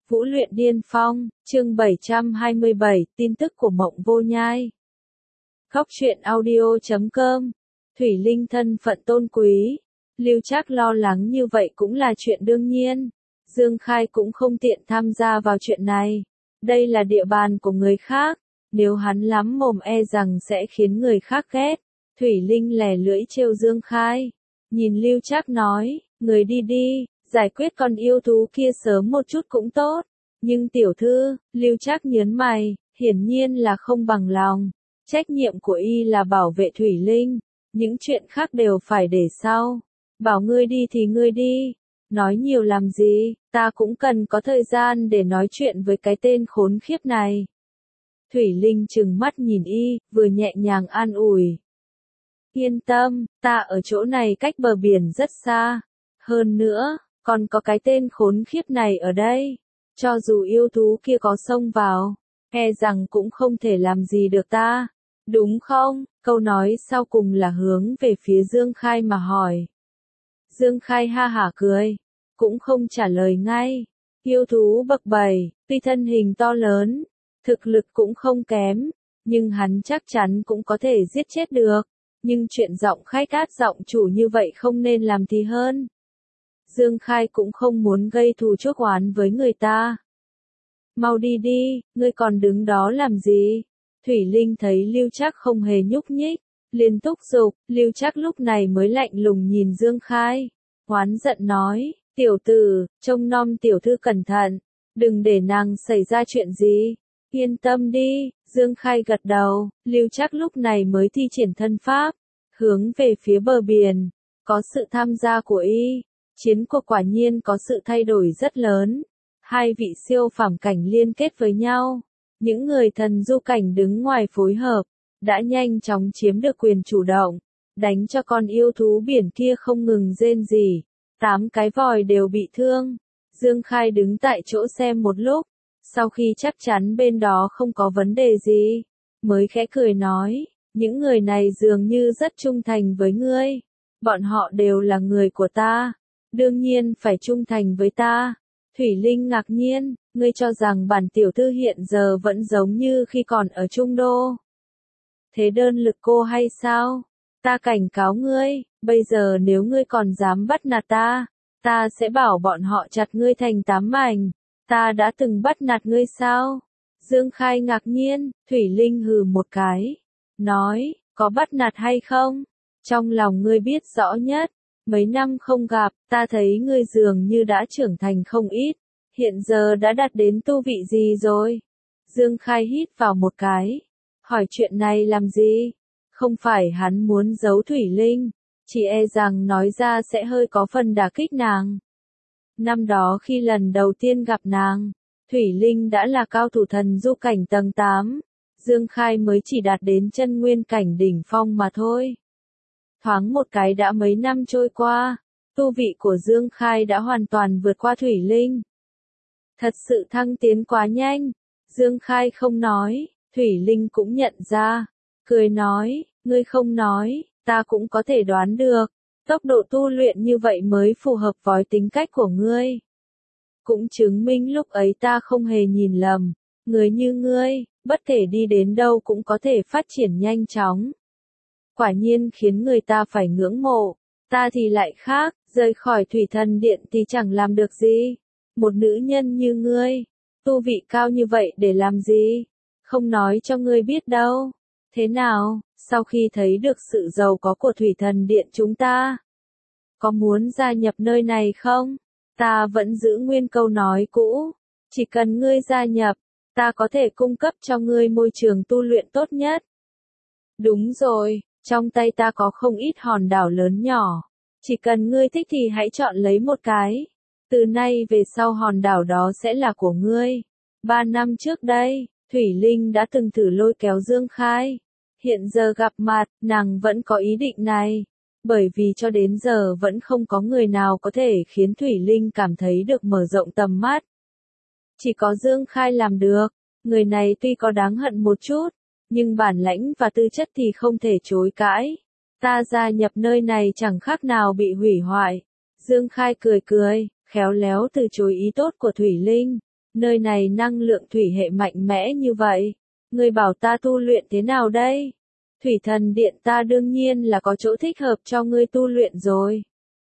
Vũ luyện điên phong, chương 727, tin tức của Mộng Vô Nhai. Góc truyện audio.com. Thủy Linh thân phận tôn quý. Lưu Trác lo lắng như vậy cũng là chuyện đương nhiên. Dương Khai cũng không tiện tham gia vào chuyện này. Đây là địa bàn của người khác. Nếu hắn lắm mồm e rằng sẽ khiến người khác ghét. Thủy Linh lè lưỡi trêu Dương Khai. Nhìn Lưu Trác nói, người đi đi. Giải quyết con yêu thú kia sớm một chút cũng tốt. Nhưng tiểu thư, Lưu Trác nhớn mày, hiển nhiên là không bằng lòng. Trách nhiệm của y là bảo vệ Thủy Linh. Những chuyện khác đều phải để sau. Bảo ngươi đi thì ngươi đi. Nói nhiều làm gì, ta cũng cần có thời gian để nói chuyện với cái tên khốn khiếp này. Thủy Linh trừng mắt nhìn y, vừa nhẹ nhàng an ủi. Yên tâm, ta ở chỗ này cách bờ biển rất xa. Hơn nữa, còn có cái tên khốn khiếp này ở đây. Cho dù yêu thú kia có xông vào, e rằng cũng không thể làm gì được ta. Đúng không? Câu nói sau cùng là hướng về phía Dương Khai mà hỏi. Dương Khai ha hả cười, cũng không trả lời ngay. Yêu thú bậc 7, tuy thân hình to lớn, thực lực cũng không kém, nhưng hắn chắc chắn cũng có thể giết chết được. Nhưng chuyện giọng khách át giọng chủ như vậy không nên làm thì hơn. Dương Khai cũng không muốn gây thù chuốc oán với người ta. Mau đi đi, ngươi còn đứng đó làm gì? Thủy Linh thấy Lưu Trác không hề nhúc nhích, liền thúc giục. Lưu Trác lúc này mới lạnh lùng nhìn Dương Khai, oán giận nói, tiểu tử, trông nom tiểu thư cẩn thận, đừng để nàng xảy ra chuyện gì. Yên tâm đi, Dương Khai gật đầu. Lưu Trác lúc này mới thi triển thân pháp, hướng về phía bờ biển. Có sự tham gia của y, chiến cuộc quả nhiên có sự thay đổi rất lớn. Hai vị siêu phàm cảnh liên kết với nhau. Những người thần du cảnh đứng ngoài phối hợp, đã nhanh chóng chiếm được quyền chủ động, đánh cho con yêu thú biển kia không ngừng rên rỉ. 8 cái vòi đều bị thương. Dương Khai đứng tại chỗ xem một lúc, sau khi chắc chắn bên đó không có vấn đề gì, mới khẽ cười nói, những người này dường như rất trung thành với ngươi. Bọn họ đều là người của ta, đương nhiên phải trung thành với ta. Thủy Linh ngạc nhiên, ngươi cho rằng bản tiểu thư hiện giờ vẫn giống như khi còn ở Trung Đô. Thế đơn lực cô hay sao? Ta cảnh cáo ngươi, bây giờ nếu ngươi còn dám bắt nạt ta, ta sẽ bảo bọn họ chặt ngươi thành 8 mảnh. Ta đã từng bắt nạt ngươi sao? Dương Khai ngạc nhiên, Thủy Linh hừ một cái, nói, có bắt nạt hay không? Trong lòng ngươi biết rõ nhất. Mấy năm không gặp, ta thấy ngươi dường như đã trưởng thành không ít. Hiện giờ đã đạt đến tu vị gì rồi? Dương Khai hít vào một cái. Hỏi chuyện này làm gì? Không phải hắn muốn giấu Thủy Linh, chỉ e rằng nói ra sẽ hơi có phần đả kích nàng. Năm đó khi lần đầu tiên gặp nàng, Thủy Linh đã là cao thủ thần du cảnh tầng 8. Dương Khai mới chỉ đạt đến chân nguyên cảnh đỉnh phong mà thôi. Thoáng một cái đã mấy năm trôi qua, tu vị của Dương Khai đã hoàn toàn vượt qua Thủy Linh. Thật sự thăng tiến quá nhanh. Dương Khai không nói, Thủy Linh cũng nhận ra, cười nói, ngươi không nói, ta cũng có thể đoán được, tốc độ tu luyện như vậy mới phù hợp với tính cách của ngươi. Cũng chứng minh lúc ấy ta không hề nhìn lầm, người như ngươi, bất kể đi đến đâu cũng có thể phát triển nhanh chóng. Quả nhiên khiến người ta phải ngưỡng mộ. Ta thì lại khác, rời khỏi Thủy Thần Điện thì chẳng làm được gì. Một nữ nhân như ngươi, tu vị cao như vậy để làm gì? Không nói cho ngươi biết đâu. Thế nào, sau khi thấy được sự giàu có của Thủy Thần Điện chúng ta, có muốn gia nhập nơi này không? Ta vẫn giữ nguyên câu nói cũ. Chỉ cần ngươi gia nhập, ta có thể cung cấp cho ngươi môi trường tu luyện tốt nhất. Đúng rồi. Trong tay ta có không ít hòn đảo lớn nhỏ. Chỉ cần ngươi thích thì hãy chọn lấy một cái. Từ nay về sau hòn đảo đó sẽ là của ngươi. 3 năm trước đây, Thủy Linh đã từng thử lôi kéo Dương Khai. Hiện giờ gặp mặt, nàng vẫn có ý định này. Bởi vì cho đến giờ vẫn không có người nào có thể khiến Thủy Linh cảm thấy được mở rộng tầm mắt. Chỉ có Dương Khai làm được. Người này tuy có đáng hận một chút, nhưng bản lãnh và tư chất thì không thể chối cãi. Ta gia nhập nơi này chẳng khác nào bị hủy hoại. Dương Khai cười cười, khéo léo từ chối ý tốt của Thủy Linh. Nơi này năng lượng thủy hệ mạnh mẽ như vậy. Ngươi bảo ta tu luyện thế nào đây? Thủy thần điện ta đương nhiên là có chỗ thích hợp cho ngươi tu luyện rồi.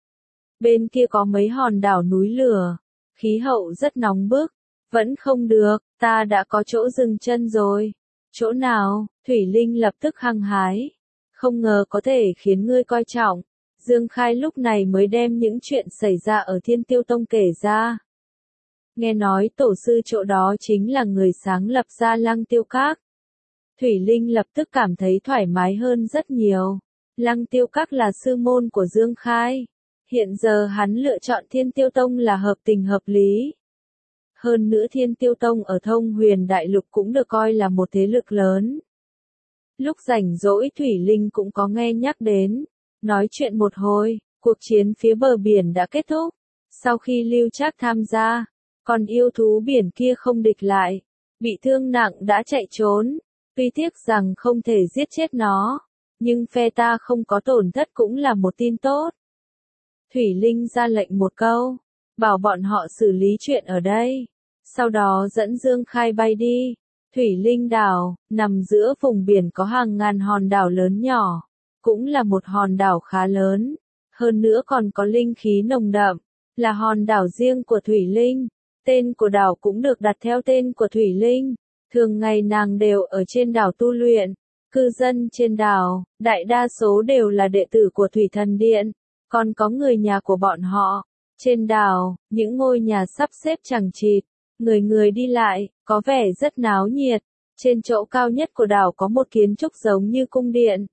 Bên kia có mấy hòn đảo núi lửa. Khí hậu rất nóng bức. Vẫn không được, ta đã có chỗ dừng chân rồi. Chỗ nào? Thủy Linh lập tức hăng hái. Không ngờ có thể khiến ngươi coi trọng. Dương Khai lúc này mới đem những chuyện xảy ra ở Thiên Tiêu Tông kể ra. Nghe nói tổ sư chỗ đó chính là người sáng lập ra Lăng Tiêu Các. Thủy Linh lập tức cảm thấy thoải mái hơn rất nhiều. Lăng Tiêu Các là sư môn của Dương Khai. Hiện giờ hắn lựa chọn Thiên Tiêu Tông là hợp tình hợp lý. Hơn nữa Thiên Tiêu Tông ở Thông Huyền Đại Lục cũng được coi là một thế lực lớn. Lúc rảnh rỗi Thủy Linh cũng có nghe nhắc đến. Nói chuyện một hồi, cuộc chiến phía bờ biển đã kết thúc. Sau khi Lưu Trác tham gia, còn yêu thú biển kia không địch lại, bị thương nặng đã chạy trốn. Tuy tiếc rằng không thể giết chết nó, nhưng phe ta không có tổn thất cũng là một tin tốt. Thủy Linh ra lệnh một câu, bảo bọn họ xử lý chuyện ở đây. Sau đó dẫn Dương Khai bay đi. Thủy Linh đảo, nằm giữa vùng biển có hàng ngàn hòn đảo lớn nhỏ. Cũng là một hòn đảo khá lớn. Hơn nữa còn có linh khí nồng đậm. Là hòn đảo riêng của Thủy Linh. Tên của đảo cũng được đặt theo tên của Thủy Linh. Thường ngày nàng đều ở trên đảo tu luyện. Cư dân trên đảo, đại đa số đều là đệ tử của Thủy Thần Điện. Còn có người nhà của bọn họ. Trên đảo, những ngôi nhà sắp xếp chằng chịt. Người người đi lại, có vẻ rất náo nhiệt. Trên chỗ cao nhất của đảo có một kiến trúc giống như cung điện.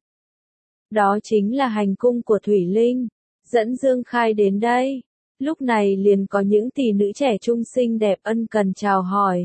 Đó chính là hành cung của Thủy Linh. Dẫn Dương Khai đến đây. Lúc này liền có những tỷ nữ trẻ trung xinh đẹp ân cần chào hỏi.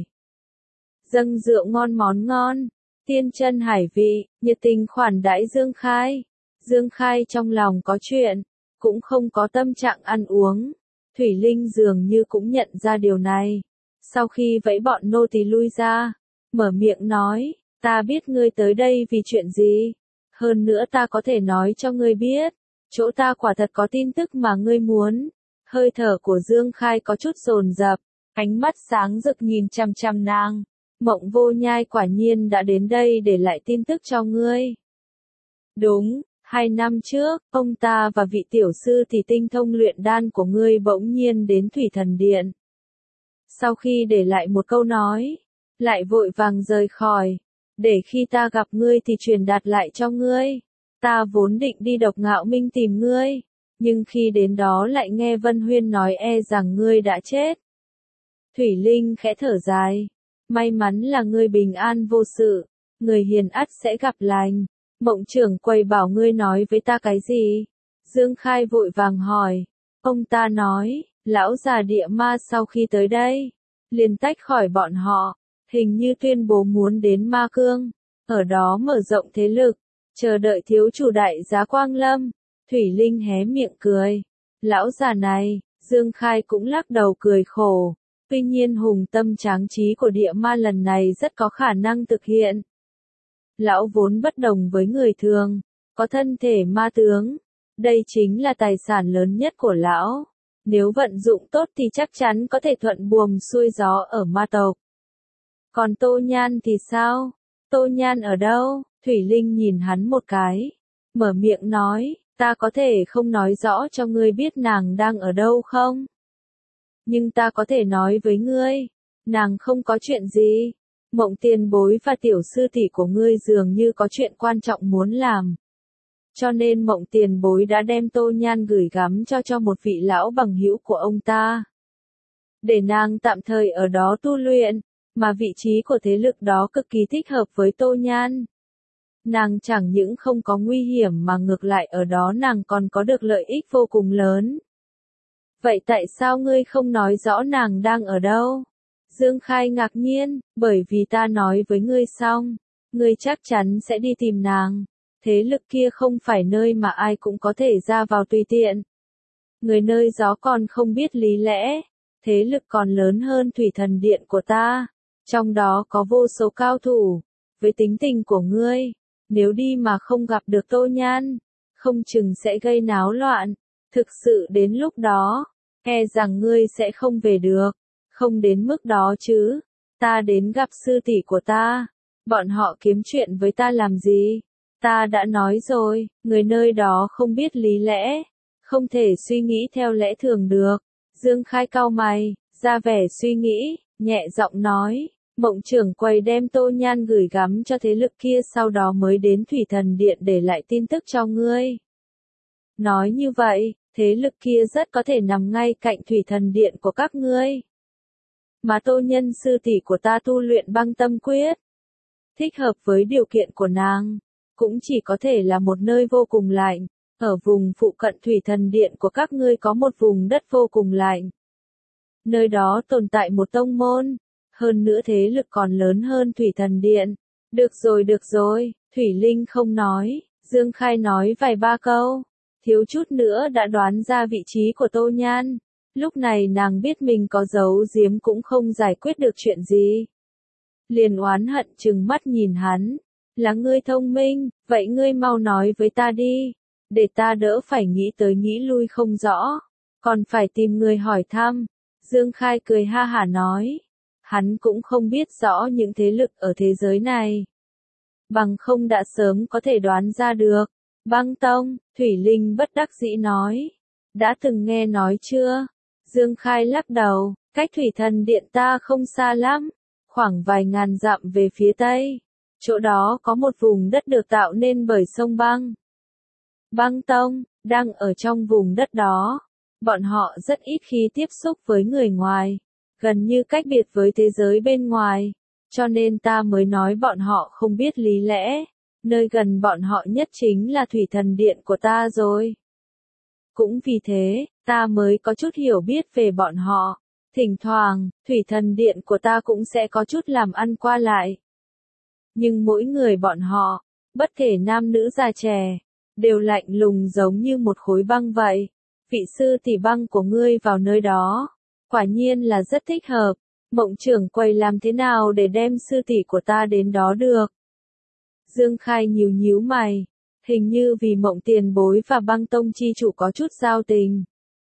Dâng rượu ngon món ngon. Tiên chân hải vị, nhiệt tình khoản đãi Dương Khai. Dương Khai trong lòng có chuyện. Cũng không có tâm trạng ăn uống. Thủy Linh dường như cũng nhận ra điều này. Sau khi vẫy bọn nô tỳ lui ra, mở miệng nói, ta biết ngươi tới đây vì chuyện gì. Hơn nữa ta có thể nói cho ngươi biết, chỗ ta quả thật có tin tức mà ngươi muốn. Hơi thở của Dương Khai có chút dồn dập, ánh mắt sáng rực nhìn chằm chằm nàng. Mộng Vô Nhai quả nhiên đã đến đây để lại tin tức cho ngươi. Đúng, 2 năm trước, ông ta và vị tiểu sư thì tinh thông luyện đan của ngươi bỗng nhiên đến Thủy Thần Điện. Sau khi để lại một câu nói, lại vội vàng rời khỏi, để khi ta gặp ngươi thì truyền đạt lại cho ngươi. Ta vốn định đi Độc Ngạo Minh tìm ngươi, nhưng khi đến đó lại nghe Vân Huyên nói rằng ngươi đã chết. Thủy Linh khẽ thở dài, may mắn là ngươi bình an vô sự, người hiền ắt sẽ gặp lành. Mộng trưởng quầy bảo ngươi nói với ta cái gì? Dương Khai vội vàng hỏi. Ông ta nói, lão già địa ma sau khi tới đây, liền tách khỏi bọn họ, hình như tuyên bố muốn đến Ma Cương, ở đó mở rộng thế lực, chờ đợi thiếu chủ đại giá quang lâm. Thủy Linh hé miệng cười. Lão già này, Dương Khai cũng lắc đầu cười khổ. Tuy nhiên hùng tâm tráng trí của địa ma lần này rất có khả năng thực hiện. Lão vốn bất đồng với người thường, có thân thể ma tướng. Đây chính là tài sản lớn nhất của lão. Nếu vận dụng tốt thì chắc chắn có thể thuận buồm xuôi gió ở ma tộc. Còn Tô Nhan thì sao? Tô Nhan ở đâu? Thủy Linh nhìn hắn một cái. Mở miệng nói, ta có thể không nói rõ cho ngươi biết nàng đang ở đâu không? Nhưng ta có thể nói với ngươi, nàng không có chuyện gì. Mộng tiền bối và tiểu sư tỷ của ngươi dường như có chuyện quan trọng muốn làm. Cho nên Mộng tiền bối đã đem Tô Nhan gửi gắm cho một vị lão bằng hữu của ông ta. Để nàng tạm thời ở đó tu luyện, mà vị trí của thế lực đó cực kỳ thích hợp với Tô Nhan. Nàng chẳng những không có nguy hiểm mà ngược lại ở đó nàng còn có được lợi ích vô cùng lớn. Vậy tại sao ngươi không nói rõ nàng đang ở đâu? Dương Khai ngạc nhiên, bởi vì ta nói với ngươi xong, ngươi chắc chắn sẽ đi tìm nàng. Thế lực kia không phải nơi mà ai cũng có thể ra vào tùy tiện. Người nơi gió còn không biết lý lẽ, thế lực còn lớn hơn Thủy Thần Điện của ta. Trong đó có vô số cao thủ. Với tính tình của ngươi, nếu đi mà không gặp được Tô Nhan, không chừng sẽ gây náo loạn. Thực sự đến lúc đó, e rằng ngươi sẽ không về được. Không đến mức đó chứ. Ta đến gặp sư tỷ của ta. Bọn họ kiếm chuyện với ta làm gì? Ta đã nói rồi, người nơi đó không biết lý lẽ. Không thể suy nghĩ theo lẽ thường được. Dương Khai cau mày, ra vẻ suy nghĩ, nhẹ giọng nói. Mộng trưởng quầy đem Tô Nhan gửi gắm cho thế lực kia, sau đó mới đến Thủy Thần Điện để lại tin tức cho ngươi. Nói như vậy, thế lực kia rất có thể nằm ngay cạnh Thủy Thần Điện của các ngươi. Mà Tô Nhân sư tỷ của ta tu luyện băng tâm quyết, thích hợp với điều kiện của nàng, cũng chỉ có thể là một nơi vô cùng lạnh. Ở vùng phụ cận Thủy Thần Điện của các ngươi có một vùng đất vô cùng lạnh. Nơi đó tồn tại một tông môn, hơn nữa thế lực còn lớn hơn Thủy Thần Điện. Được rồi, Thủy Linh không nói, Dương Khai nói vài ba câu, thiếu chút nữa đã đoán ra vị trí của Tô Nhan. Lúc này nàng biết mình có giấu giếm cũng không giải quyết được chuyện gì. Liền oán hận trừng mắt nhìn hắn, là ngươi thông minh, vậy ngươi mau nói với ta đi, để ta đỡ phải nghĩ tới nghĩ lui không rõ, còn phải tìm người hỏi thăm. Dương Khai cười ha hả nói, hắn cũng không biết rõ những thế lực ở thế giới này. Bằng không đã sớm có thể đoán ra được. Băng Tông, Thủy Linh bất đắc dĩ nói, đã từng nghe nói chưa? Dương Khai lắc đầu, cách Thủy Thần Điện ta không xa lắm, khoảng vài ngàn dặm về phía tây. Chỗ đó có một vùng đất được tạo nên bởi sông băng. Băng Tông, đang ở trong vùng đất đó. Bọn họ rất ít khi tiếp xúc với người ngoài, gần như cách biệt với thế giới bên ngoài, cho nên ta mới nói bọn họ không biết lý lẽ. Nơi gần bọn họ nhất chính là Thủy Thần Điện của ta rồi. Cũng vì thế, ta mới có chút hiểu biết về bọn họ. Thỉnh thoảng, Thủy Thần Điện của ta cũng sẽ có chút làm ăn qua lại. Nhưng mỗi người bọn họ, bất kể nam nữ già trẻ, đều lạnh lùng giống như một khối băng vậy. Vị sư tỷ băng của ngươi vào nơi đó, quả nhiên là rất thích hợp. Mộng trưởng quầy làm thế nào để đem sư tỷ của ta đến đó được? Dương Khai nhíu mày, hình như vì Mộng tiền bối và Băng Tông chi chủ có chút giao tình.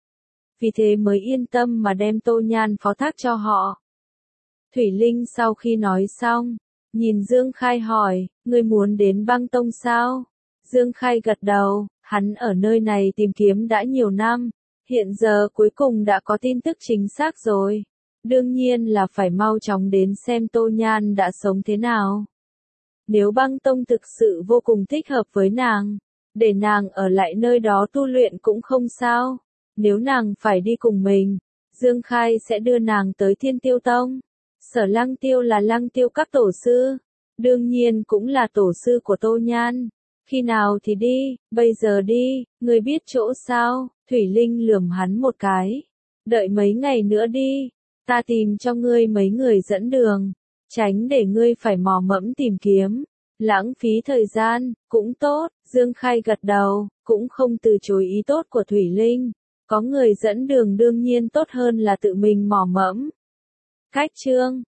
Vì thế mới yên tâm mà đem Tô Nhan phó thác cho họ. Thủy Linh sau khi nói xong, nhìn Dương Khai hỏi, ngươi muốn đến Băng Tông sao? Dương Khai gật đầu, hắn ở nơi này tìm kiếm đã nhiều năm, hiện giờ cuối cùng đã có tin tức chính xác rồi. Đương nhiên là phải mau chóng đến xem Tô Nhan đã sống thế nào. Nếu Băng Tông thực sự vô cùng thích hợp với nàng, để nàng ở lại nơi đó tu luyện cũng không sao. Nếu nàng phải đi cùng mình, Dương Khai sẽ đưa nàng tới Thiên Tiêu Tông. Sở Lăng Tiêu là Lăng Tiêu các tổ sư, đương nhiên cũng là tổ sư của Tô Nhan. Khi nào thì đi, bây giờ đi, ngươi biết chỗ sao? Thủy Linh lườm hắn một cái. Đợi mấy ngày nữa đi, ta tìm cho ngươi mấy người dẫn đường, tránh để ngươi phải mò mẫm tìm kiếm, lãng phí thời gian, cũng tốt. Dương Khai gật đầu, cũng không từ chối ý tốt của Thủy Linh. Có người dẫn đường đương nhiên tốt hơn là tự mình mò mẫm. Cách chương